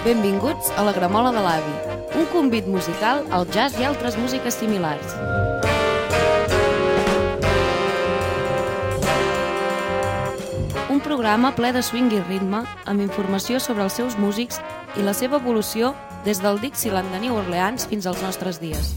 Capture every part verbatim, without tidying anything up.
Benvinguts a la Gramola de l'Avi, un convit musical al jazz i altres músiques similars. Un programa ple de swing i ritme, amb informació sobre els seus músics i la seva evolució des del Dixieland de New Orleans fins als nostres dies.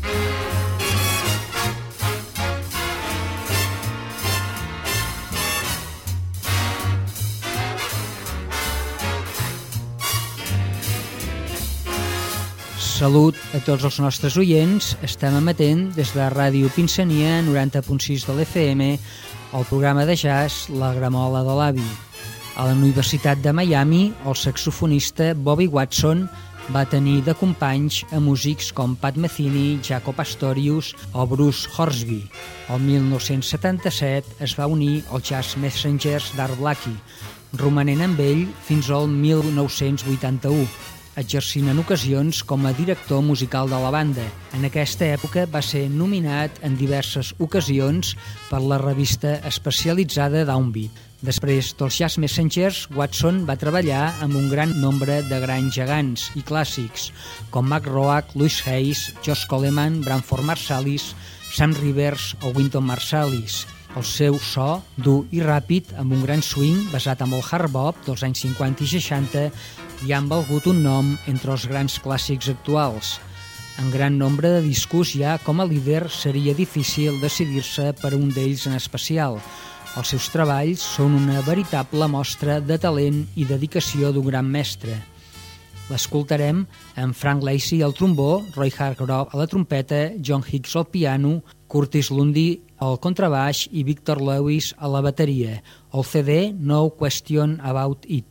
Salut a tots els nostres oients. Estem emetent des de Ràdio Pinsania noranta punt sis de l'F M el programa de jazz La Gramola de l'Avi. A la Universitat de Miami, el saxofonista Bobby Watson va tenir de companys a músics com Pat Metheny, Jaco Pastorius o Bruce Hornsby. El mil nou-cents setanta-set es va unir als Jazz Messengers d'Art Blakey, romanent amb ell fins al mil nou-cents vuitanta-u. Exercint en ocasions com a director musical de la banda. En aquesta època va ser nominat en diverses ocasions per la revista especialitzada Downbeat. Després dels Jazz Messengers, Watson va treballar amb un gran nombre de grans gegants i clàssics, com Mac Roach, Louis Hayes, Josh Coleman, Branford Marsalis, Sam Rivers o Wynton Marsalis. El seu so, dur i ràpid, amb un gran swing basat en el hard bop dels anys cinquanta i seixanta, i han valgut un nom entre els grans clàssics actuals. En gran nombre de discos ja com a líder seria difícil decidir-se per un d'ells en especial. Els seus treballs són una veritable mostra de talent i dedicació d'un gran mestre. L'escoltarem amb Frank Lacy al trombó, Roy Hargrove a la trompeta, John Hicks al piano, Curtis Lundy al contrabaix i Victor Lewis a la bateria. El C D No Question About It.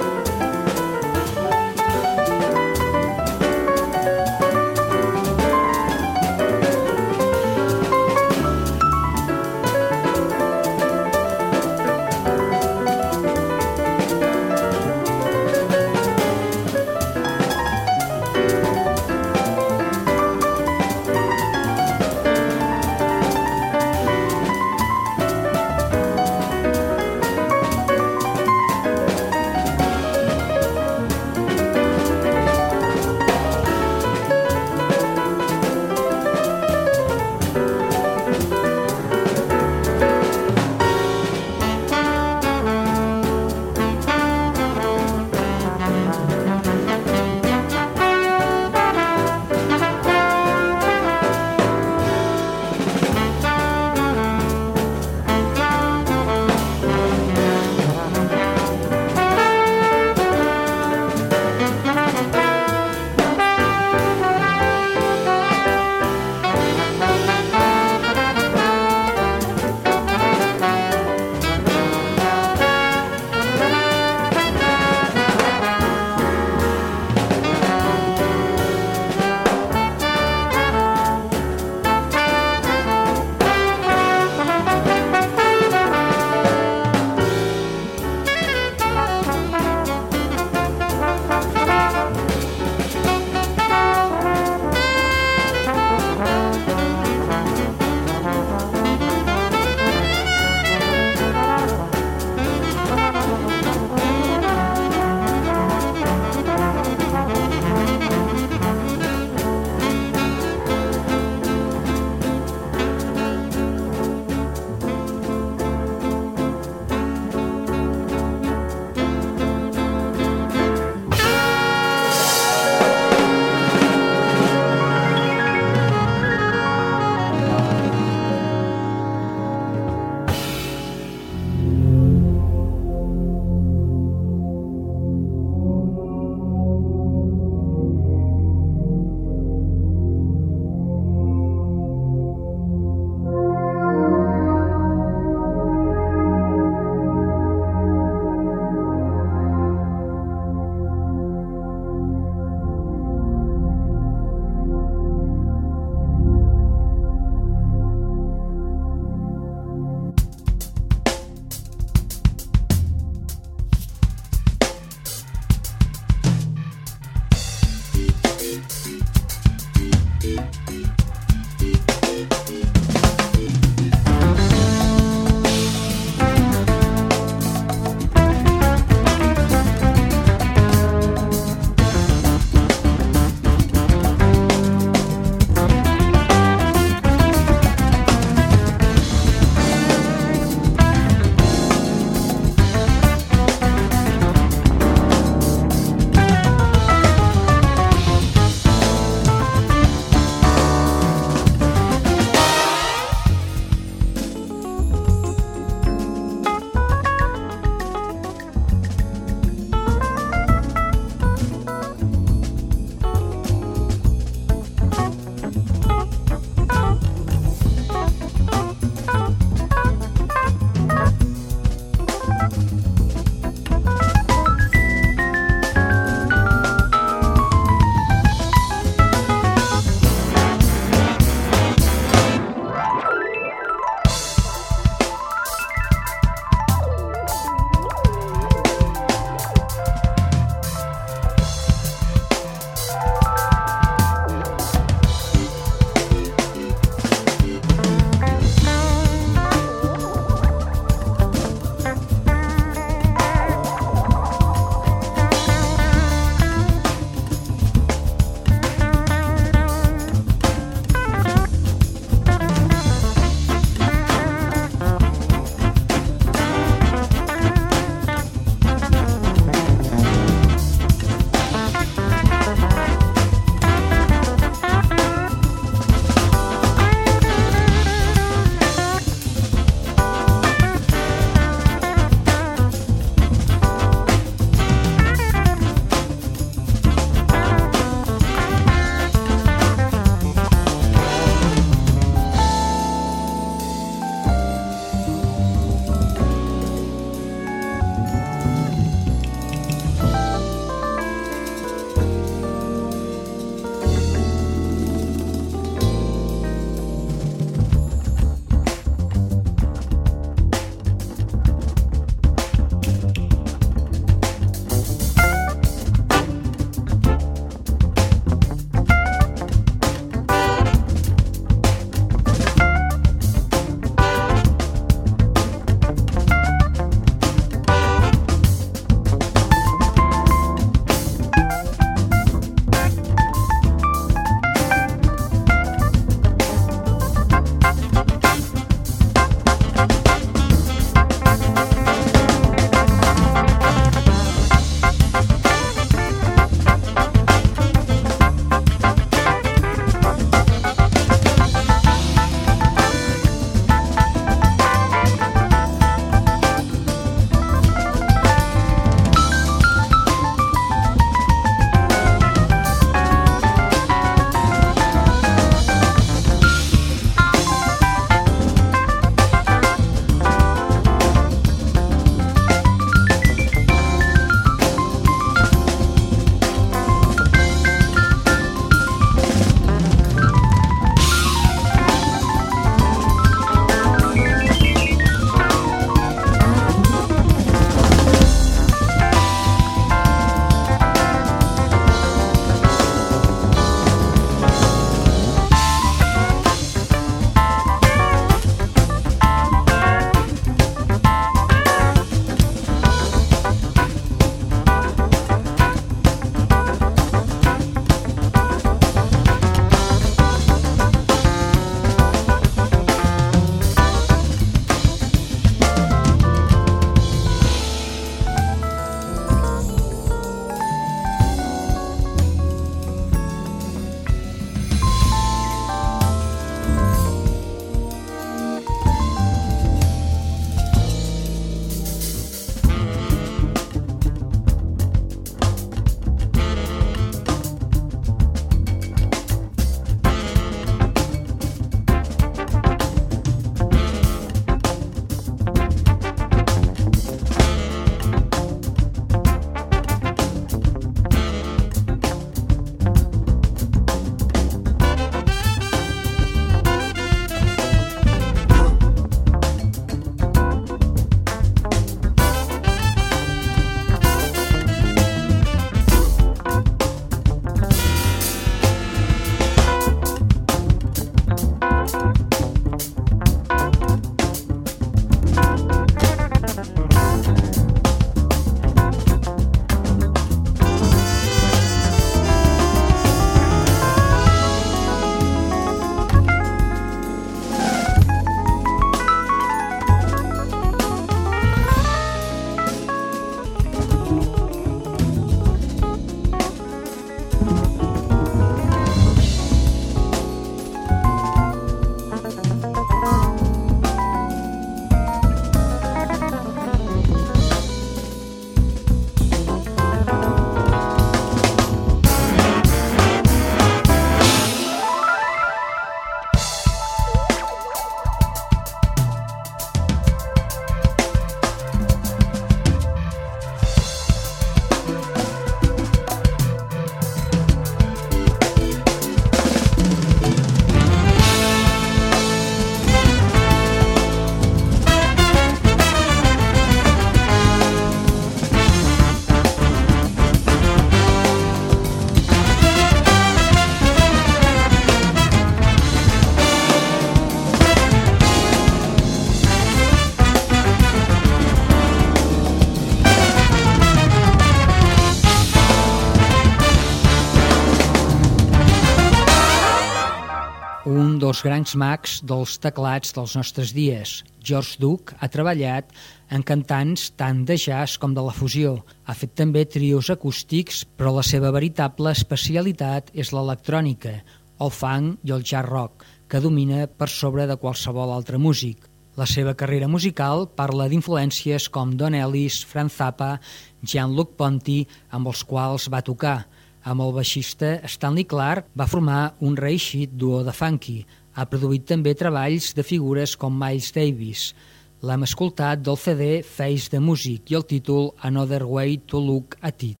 un dels grans mags dels teclats dels nostres dies. George Duke ha treballat en cantants tant de jazz com de la fusió. Ha fet també trios acústics, però la seva veritable especialitat és l'electrònica, el funk i el jazz rock, que domina per sobre de qualsevol altre músic. La seva carrera musical parla d'influències com Don Ellis, Frank Zappa, Jean-Luc Ponty, amb els quals va tocar. Amb el baixista Stanley Clarke va formar un reeixit duo de funky. Ha produït també treballs de figures com Miles Davis. L'hem escoltat del C D Face the Music i el títol Another Way to Look at It.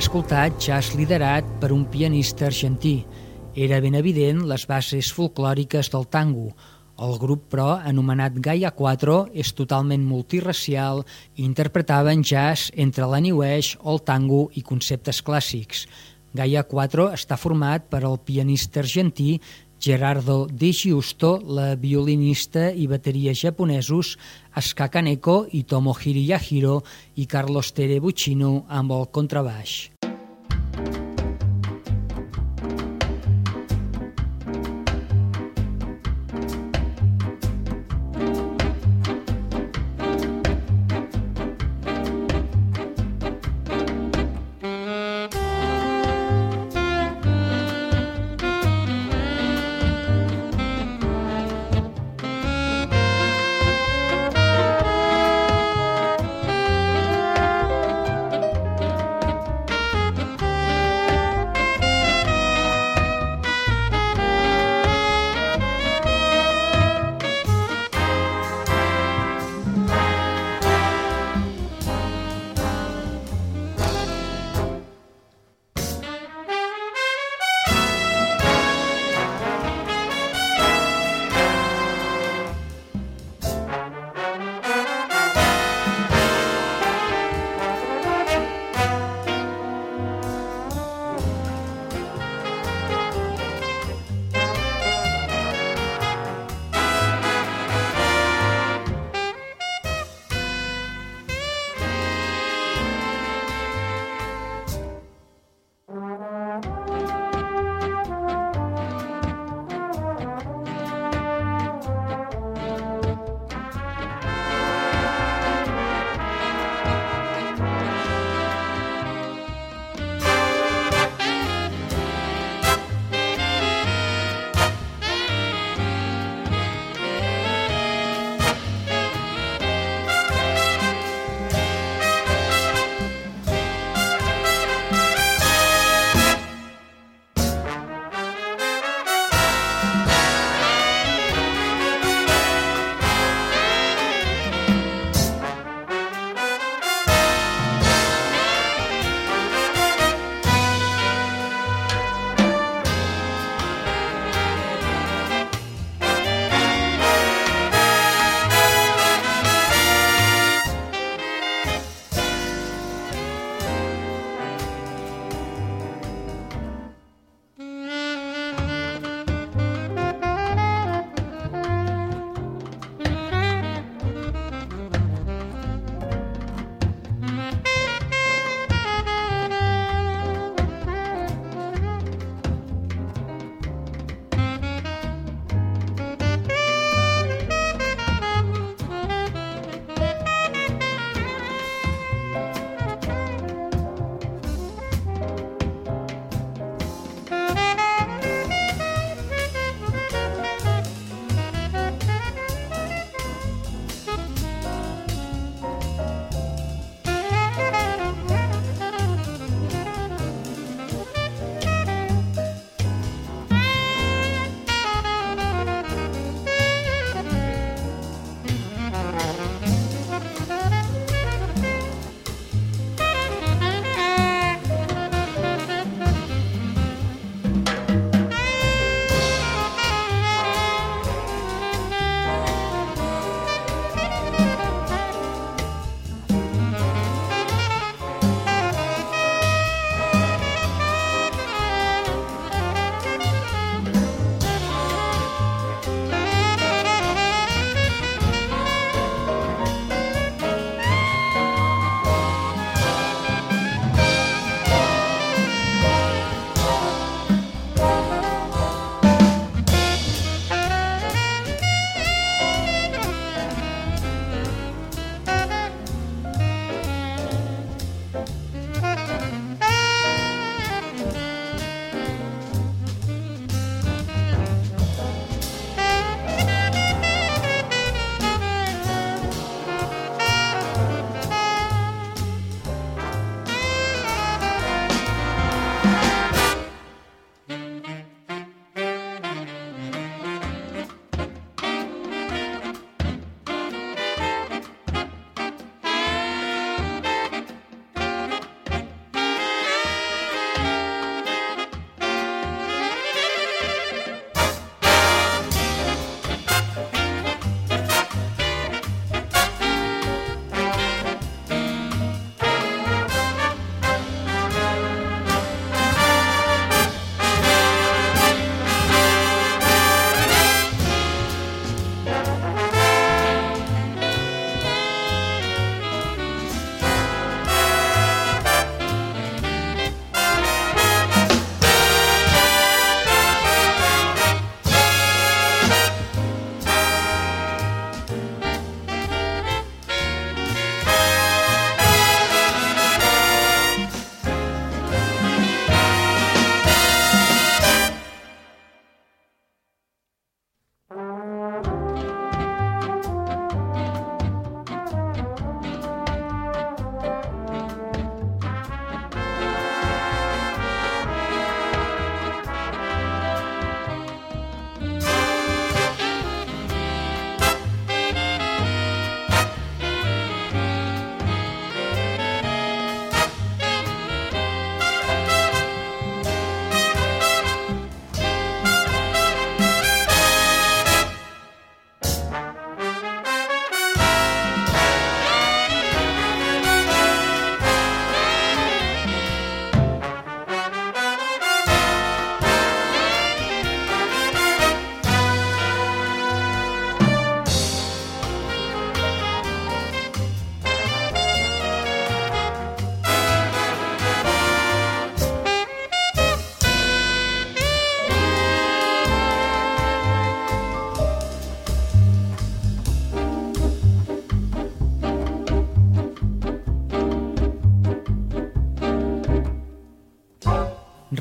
escoltat jazz liderat per un pianista argentí. Era ben evident les bases folclòriques del tango. El grup, però, anomenat Gaia quatre, és totalment multirracial i interpretaven jazz entre la new age, el tango i conceptes clàssics. Gaia quatre està format per el pianista argentí Gerardo Di Giusto, la violinista i bateria japonesos Asuka Kaneko i Tomohiro Yahiro i Carlos Tere Buccino amb el contrabaix.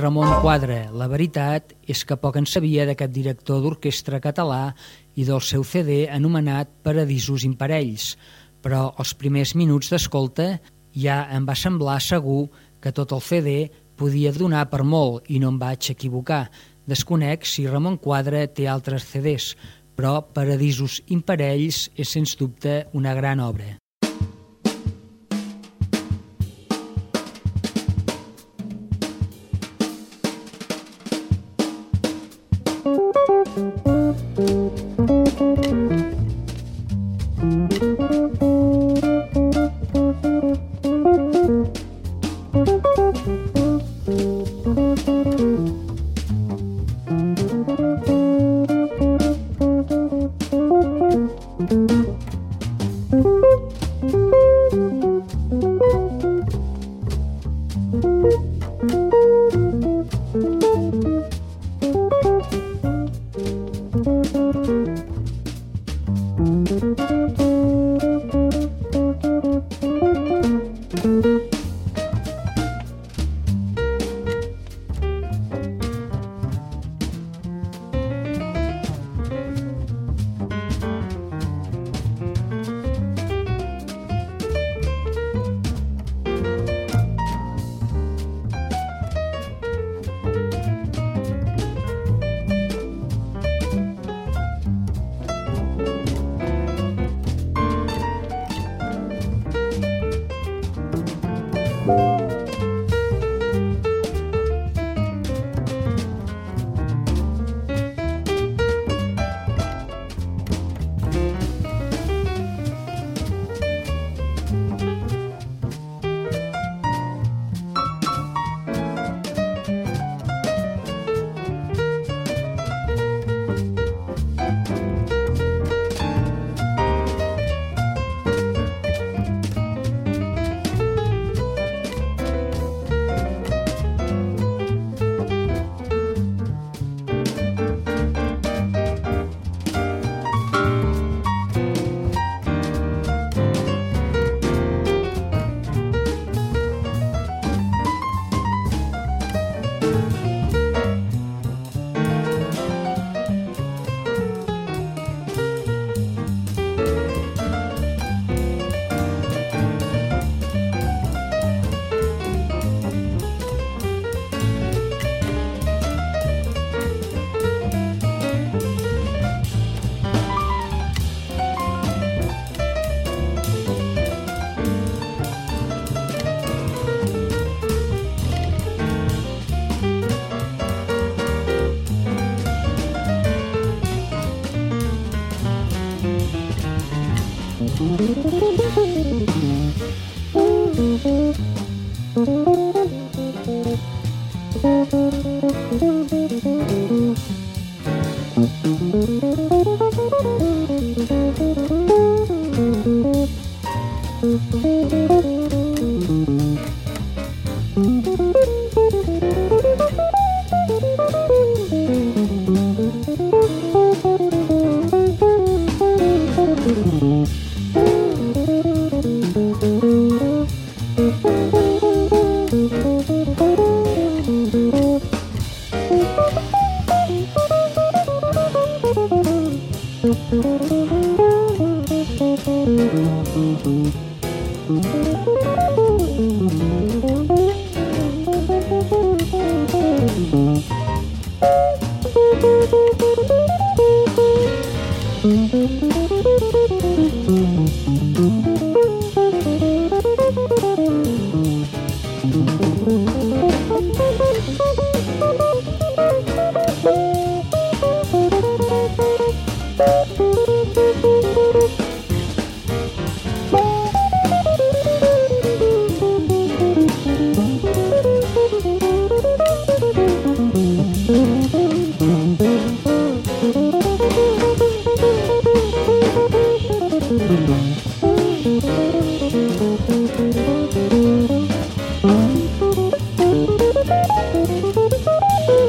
Ramon Quadre. La veritat és que poc en sabia d'aquest director d'orquestra català i del seu C D anomenat Paradisos imparells, però els primers minuts d'escolta ja em va semblar segur que tot el C D podia donar per molt i no em vaig equivocar. Desconec si Ramon Quadre té altres C Ds, però Paradisos imparells és sens dubte una gran obra.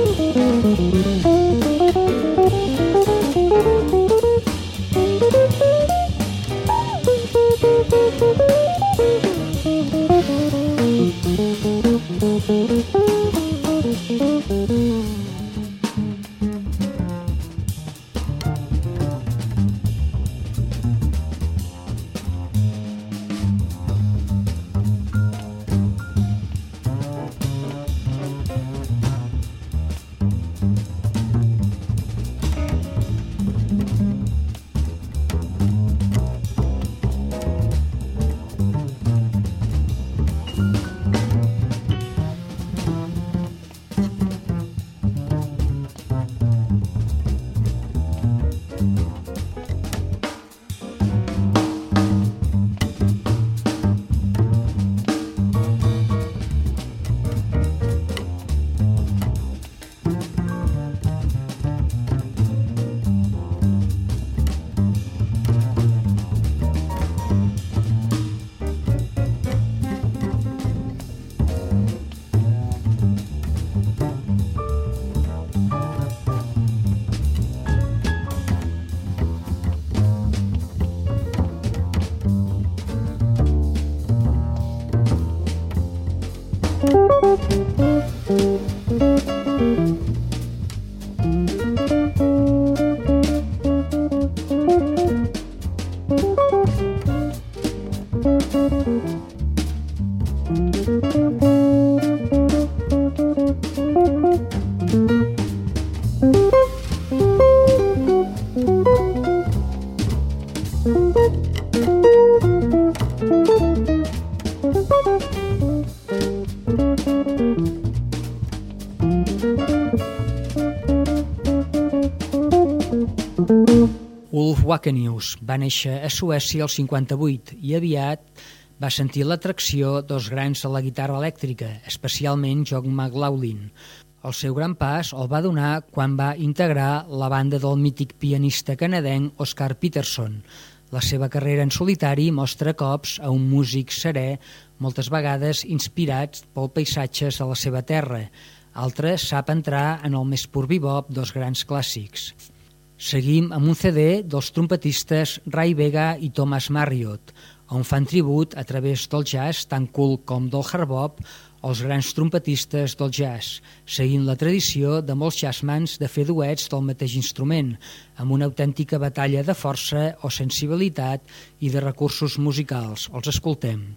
Thank you. Wacenius va néixer a Suècia el cinquanta-vuit i aviat va sentir l'atracció dels grans de la guitarra elèctrica, especialment John McLaughlin. El seu gran pas el va donar quan va integrar la banda del mític pianista canadenc Oscar Peterson. La seva carrera en solitari mostra cops a un músic serè, moltes vegades inspirats pels paisatges de la seva terra. Altres sap entrar en el més pur bebop dels grans clàssics. Seguim amb un C D dels trompetistes Ray Vega i Thomas Marriott, on fan tribut a través del jazz tan cool com del hard bop als grans trompetistes del jazz, seguint la tradició de molts jazzmans de fer duets del mateix instrument, amb una autèntica batalla de força o sensibilitat i de recursos musicals. Els escoltem.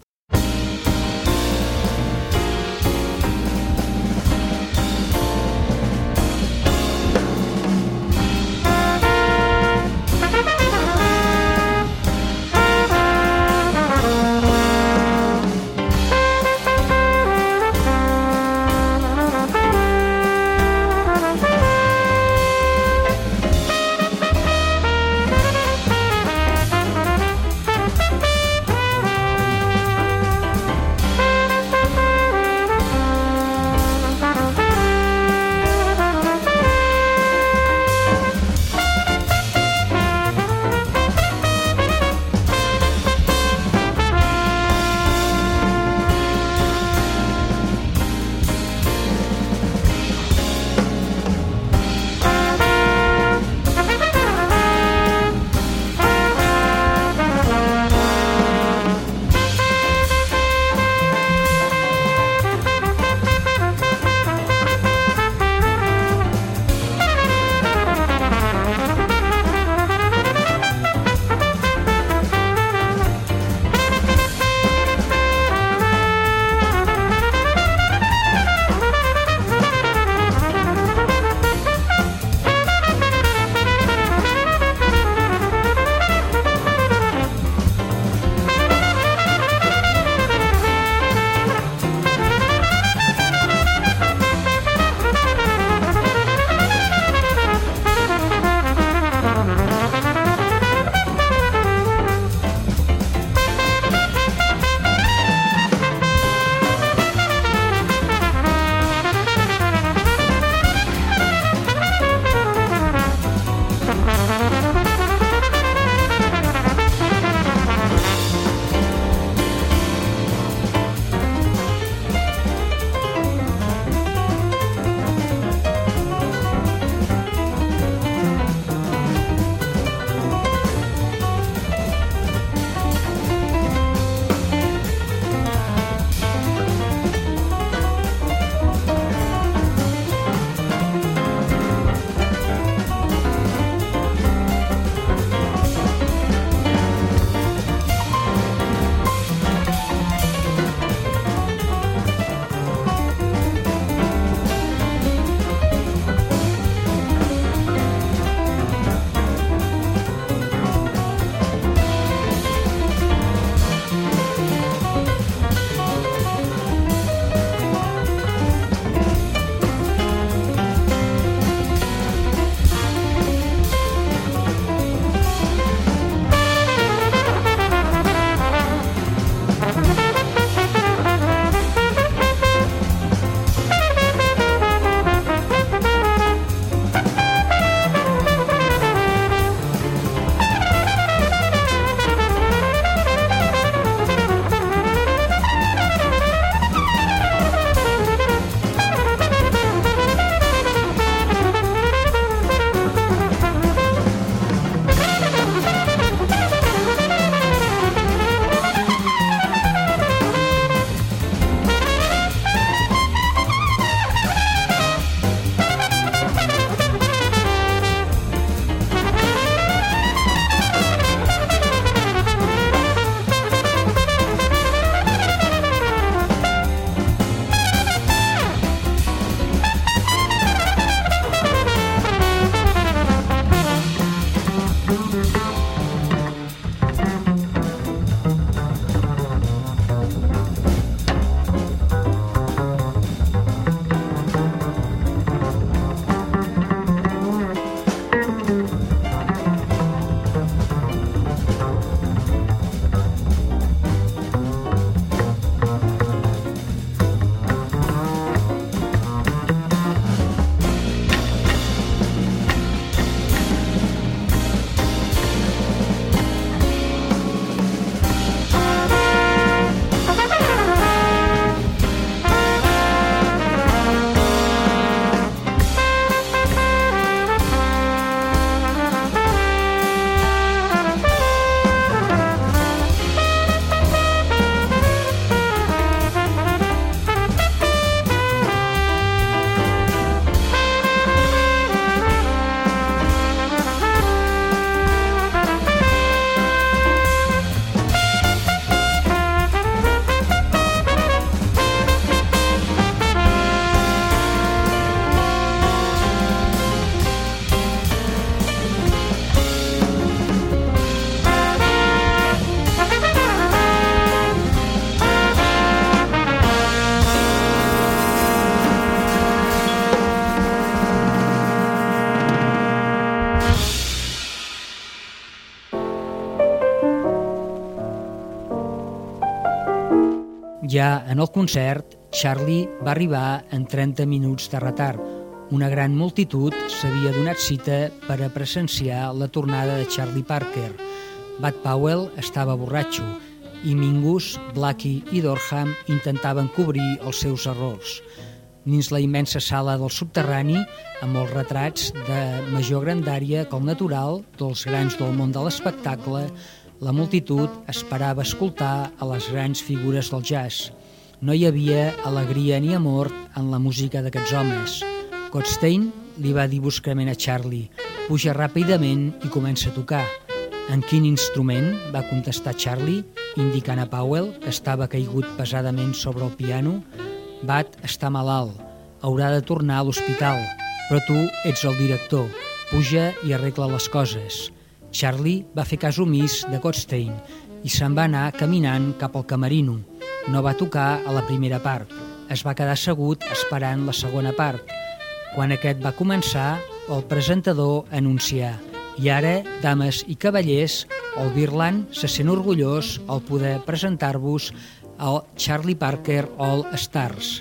Ja en el concert, Charlie va arribar en trenta minuts de retard. Una gran multitud s'havia donat cita per a presenciar la tornada de Charlie Parker. Bud Powell estava borratxo i Mingus, Blackie i Dorham intentaven cobrir els seus errors. Dins la immensa sala del subterrani, amb els retrats de major grandària que el natural dels grans del món de l'espectacle, la multitud esperava escoltar a les grans figures del jazz. No hi havia alegria ni amor en la música d'aquests homes. Cotstein li va dir bruscament a Charlie: «Puja ràpidament i comença a tocar». «En quin instrument?», va contestar Charlie, indicant a Powell, que estava caigut pesadament sobre el piano. «Bud està malalt, haurà de tornar a l'hospital, però tu ets el director, puja i arregla les coses». Charlie va fer cas omís de Cotstein i se'n va anar caminant cap al camerino. No va tocar a la primera part, es va quedar assegut esperant la segona part. Quan aquest va començar, el presentador anuncià: «I ara, dames i cavallers, el Birdland se sent orgullós al poder presentar-vos el Charlie Parker All Stars».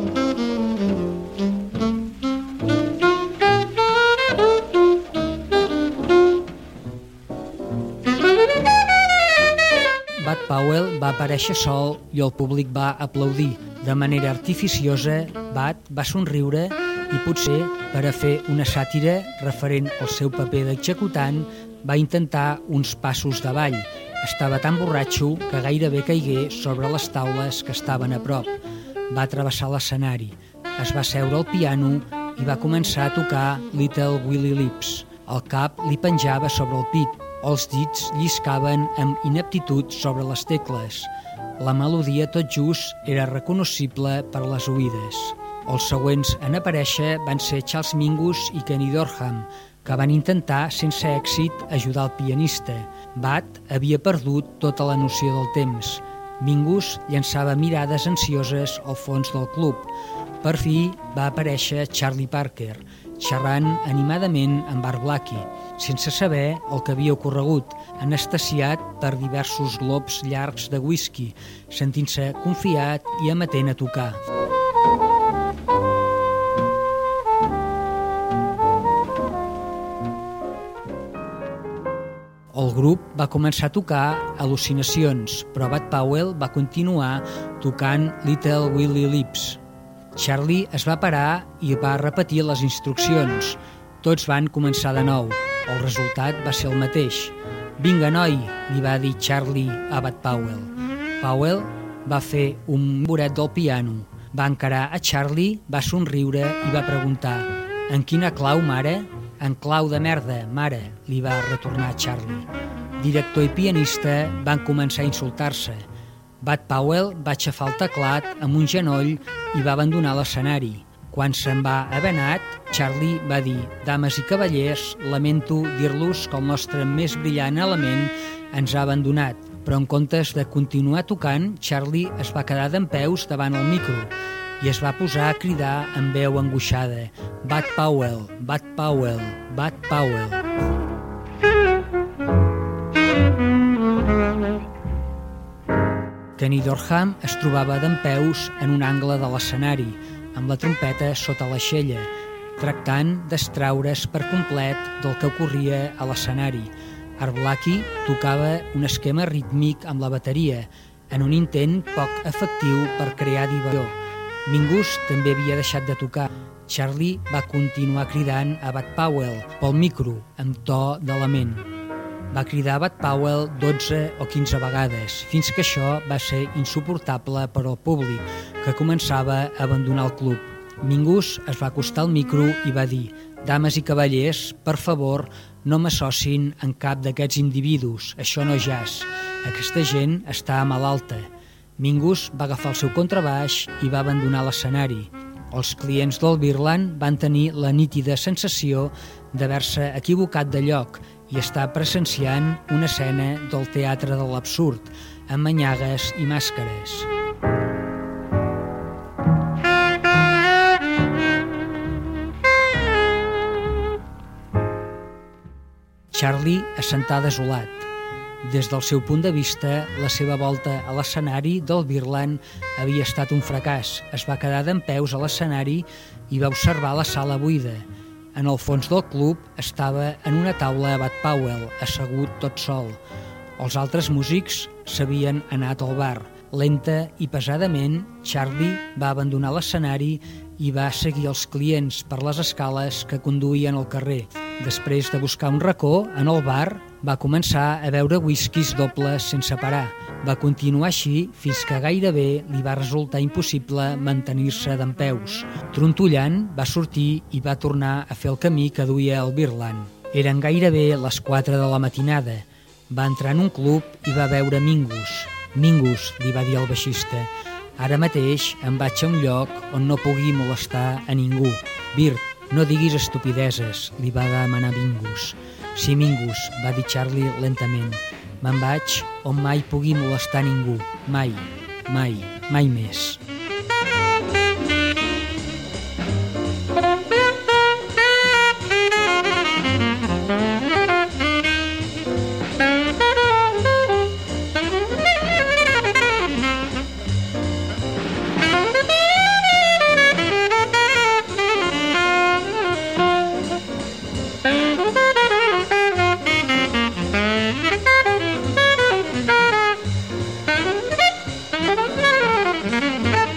Bud Powell va aparèixer sol i el públic va aplaudir. De manera artificiosa, Bud va somriure i potser per a fer una sàtira referent al seu paper d'executant va intentar uns passos de ball. Estava tan borratxo que gairebé caigué sobre les taules que estaven a prop. Va travessar l'escenari, es va seure al piano i va començar a tocar Little Willie Lips. El cap li penjava sobre el pit, els dits lliscaven amb ineptitud sobre les tecles. La melodia tot just era recognoscible per les oïdes. Els següents en aparèixer van ser Charles Mingus i Kenny Dorham, que van intentar sense èxit ajudar el pianista. Bud havia perdut tota la noció del temps. Mingus llançava mirades ansioses al fons del club. Per fi va aparèixer Charlie Parker, xerrant animadament amb Art Blakey, sense saber el que havia ocorregut, anestesiat per diversos glops llargs de whisky, sentint-se confiat i amatent a tocar. El grup va començar a tocar Al·lucinacions, però Bud Powell va continuar tocant Little Willie Lips. Charlie es va parar i va repetir les instruccions. Tots van començar de nou. El resultat va ser el mateix. «Vinga, noi», li va dir Charlie a Bud Powell. Powell va fer un boret del piano. Va encarar a Charlie, va somriure i va preguntar: «En quina clau, mare?» «En clau de merda, mare», li va retornar Charlie. Director i pianista van començar a insultar-se. Bud Powell va aixafar el teclat amb un genoll i va abandonar l'escenari. Quan se'n va haver anat, Charlie va dir: «Dames i cavallers, lamento dir-los que el nostre més brillant element ens ha abandonat». Però en comptes de continuar tocant, Charlie es va quedar dempeus davant el micro i es va posar a cridar amb veu angoixada: «Bud Powell, Bud Powell, Bud Powell». Kenny Dorham es trobava dempeus en un angle de l'escenari, amb la trompeta sota l'aixella, tractant d'extraure's per complet del que ocorria a l'escenari. Art Blakey tocava un esquema rítmic amb la bateria, en un intent poc efectiu per crear diversió. Mingus també havia deixat de tocar. Charlie va continuar cridant a Bud Powell pel micro, amb to de lament. Va cridar a Bud Powell dotze o quinze vegades, fins que això va ser insuportable per al públic, que començava a abandonar el club. Mingus es va acostar al micro i va dir: «Dames i cavallers, per favor, no m'associn en cap d'aquests individus, això no és jazz. Aquesta gent està malalta». Mingus va agafar el seu contrabaix i va abandonar l'escenari. Els clients del Birdland van tenir la nítida sensació d'haver-se equivocat de lloc i estar presenciant una escena del teatre de l'absurd, amb manyagues i màscares. Charlie assentà desolat. Des del seu punt de vista, la seva volta a l'escenari del Birdland havia estat un fracàs. Es va quedar dempeus a l'escenari i va observar la sala buida. En el fons del club estava en una taula Bud Powell, assegut tot sol. Els altres músics s'havien anat al bar. Lenta i pesadament, Charlie va abandonar l'escenari i va seguir els clients per les escales que conduïen al carrer. Després de buscar un racó en el bar, va començar a beure whiskies dobles sense parar. Va continuar així fins que gairebé li va resultar impossible mantenir-se dempeus. Trontollant, va sortir i va tornar a fer el camí que duia al Birdland. Eren gairebé les quatre de la matinada. Va entrar en un club i va veure Mingus. «Mingus», li va dir el baixista, «ara mateix em vaig a un lloc on no pugui molestar a ningú». «Bird, no diguis estupideses», li va demanar Mingus. «Sí, Mingus», va dir Charlie lentament, «me'n vaig on mai pugui molestar ningú. Mai, mai, mai més». Thank you.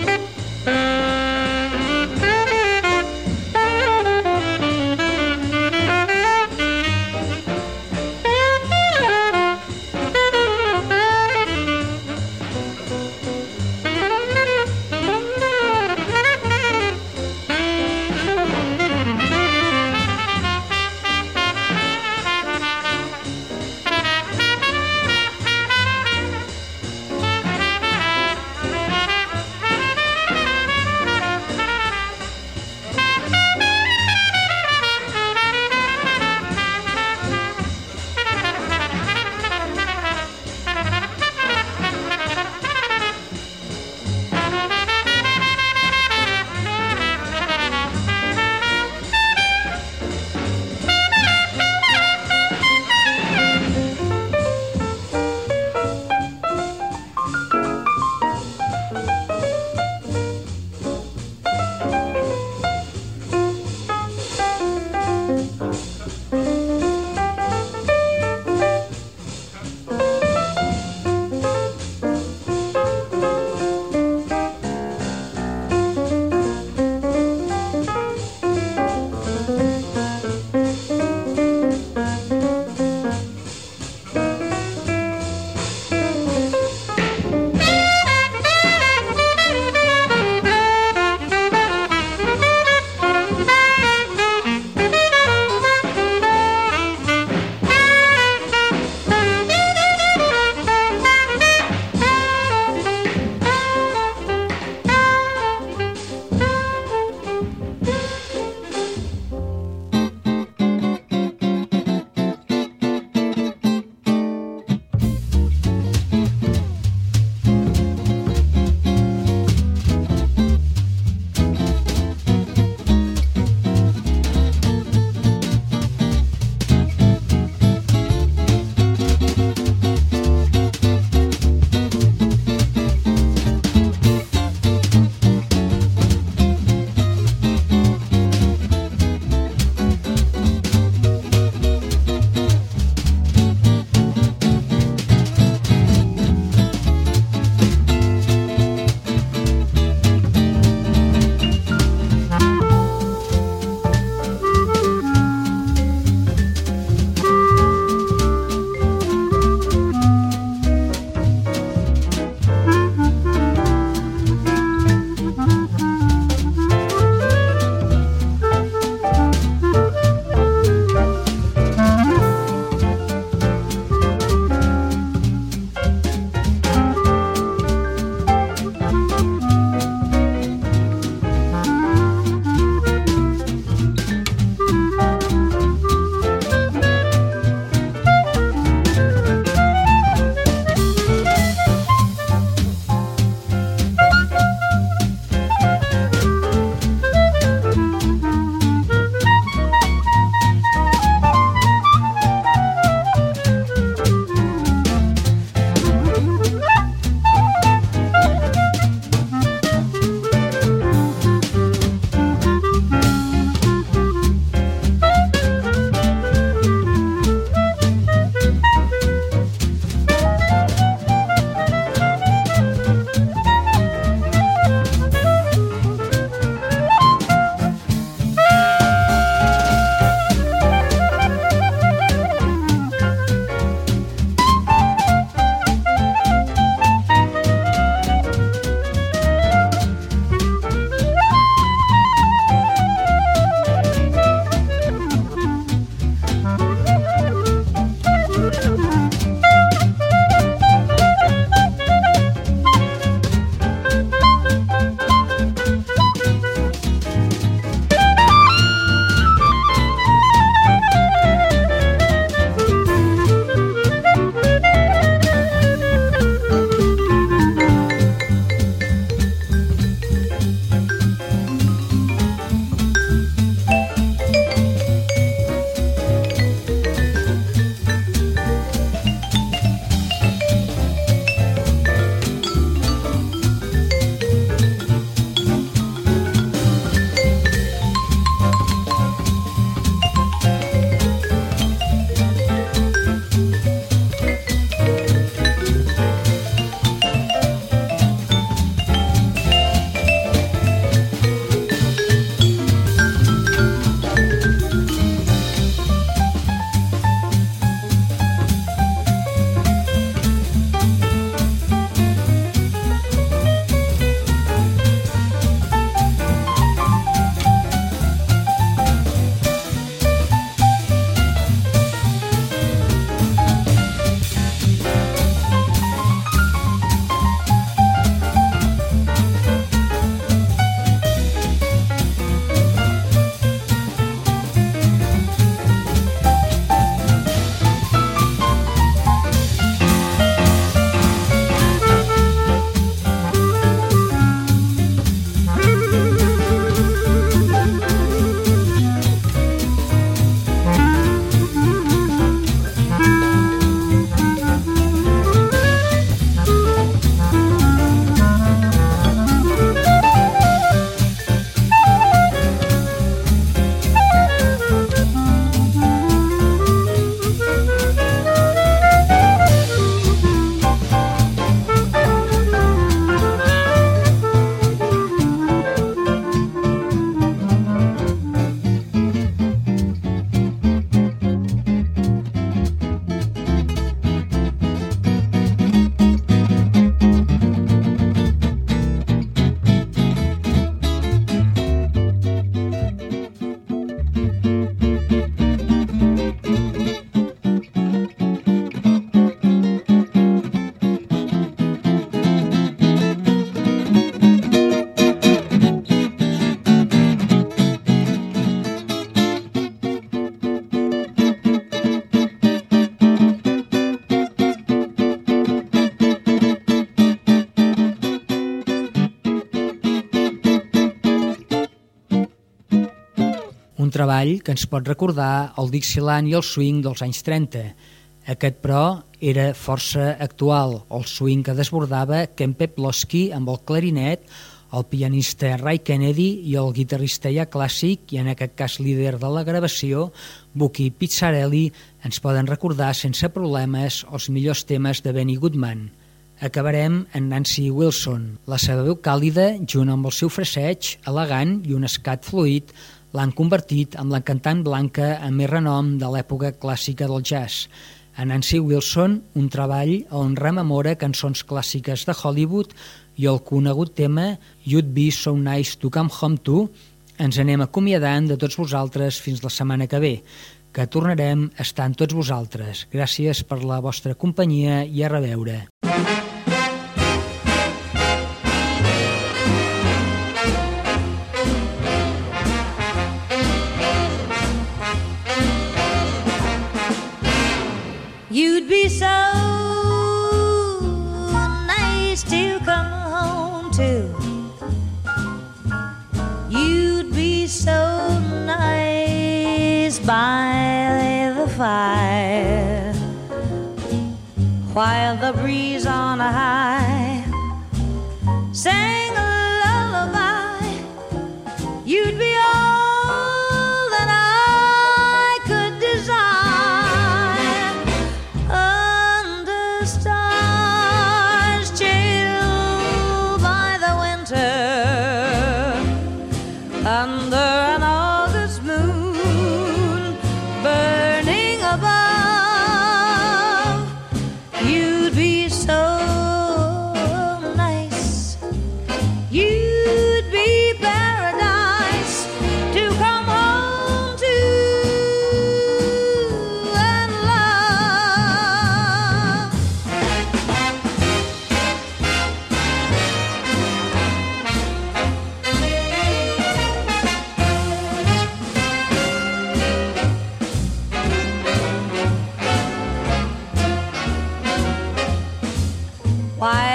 treball que ens pot recordar el Dixieland i el swing dels anys trenta. Aquest, però, era força actual, el swing que desbordava Ken Peplowski amb el clarinet, el pianista Ray Kennedy i el guitarrista ja clàssic, i en aquest cas líder de la gravació, Bucky Pizzarelli, ens poden recordar sense problemes els millors temes de Benny Goodman. Acabarem amb Nancy Wilson. La seva veu càlida, junt amb el seu fraseig elegant i un escat fluid, l'han convertit en la cantant blanca amb més renom de l'època clàssica del jazz. A Nancy Wilson, un treball on rememora cançons clàssiques de Hollywood i el conegut tema You'd Be So Nice to Come Home To. Ens anem acomiadant de tots vosaltres fins la setmana que ve, que tornarem a estar amb tots vosaltres. Gràcies per la vostra companyia i a reveure. You'd be so nice to come home to. You'd be so nice by the fire, while the breeze on a high sang a lullaby. You'd be all that I could desire. Under an August moon burning above, you'd be so nice. You'd be paradise to come home to and love. Why